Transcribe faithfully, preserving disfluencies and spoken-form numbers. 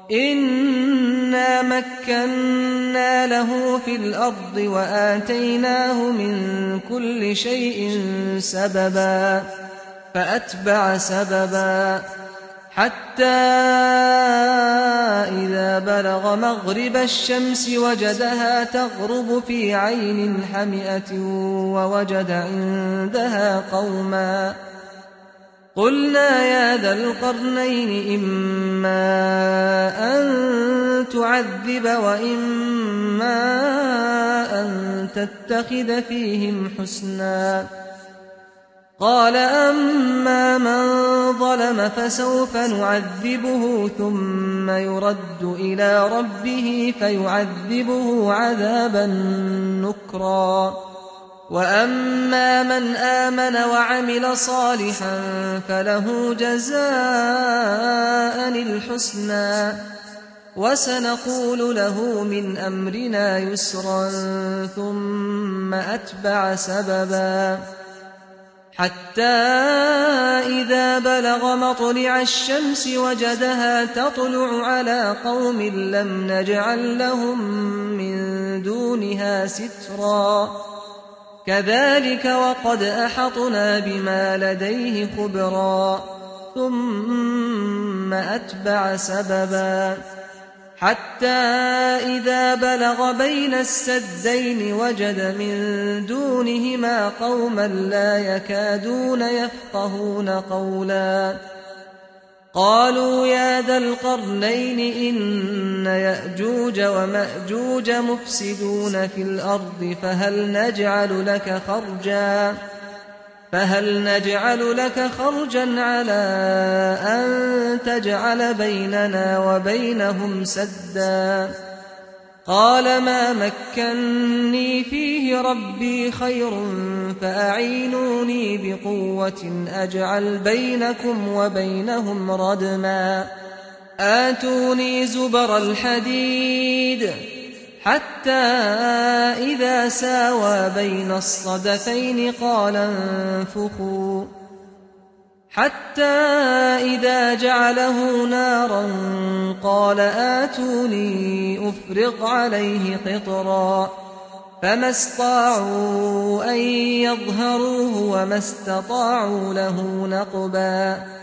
إنا مكنا له في الأرض وآتيناه من كل شيء سببا فأتبع سببا حتى إذا بلغ مغرب الشمس وجدها تغرب في عين حمئة ووجد عندها قوما قلنا يا ذا القرنين إما أن تعذب وإما أن تتخذ فيهم حسنا قال أما من ظلم فسوف نعذبه ثم يرد إلى ربه فيعذبه عذابا نكرا وأما من آمن وعمل صالحا فله جزاء الحسنى وسنقول له من أمرنا يسرا ثم أتبع سببا حتى إذا بلغ مطلع الشمس وجدها تطلع على قوم لم نجعل لهم من دونها سترا كذلك وقد أحطنا بما لديه خبرا ثم أتبع سببا حتى إذا بلغ بين السدين وجد من دونهما قوما لا يكادون يفقهون قولا قالوا يا ذا القرنين إن يأجوج ومأجوج مفسدون في الأرض فهل نجعل لك خرجا فهل نجعل لك خرجا على أن تجعل بيننا وبينهم سدا قال ما مكني فيه ربي خير فأعينوني بقوة أجعل بينكم وبينهم ردما آتوني زبر الحديد حتى إذا ساوى بين الصدفين قال انفخوا حتى إذا جعله نارا قال آتوني أفرغ عليه قطرا فما استطاعوا أن يظهروه وما استطاعوا له نقبا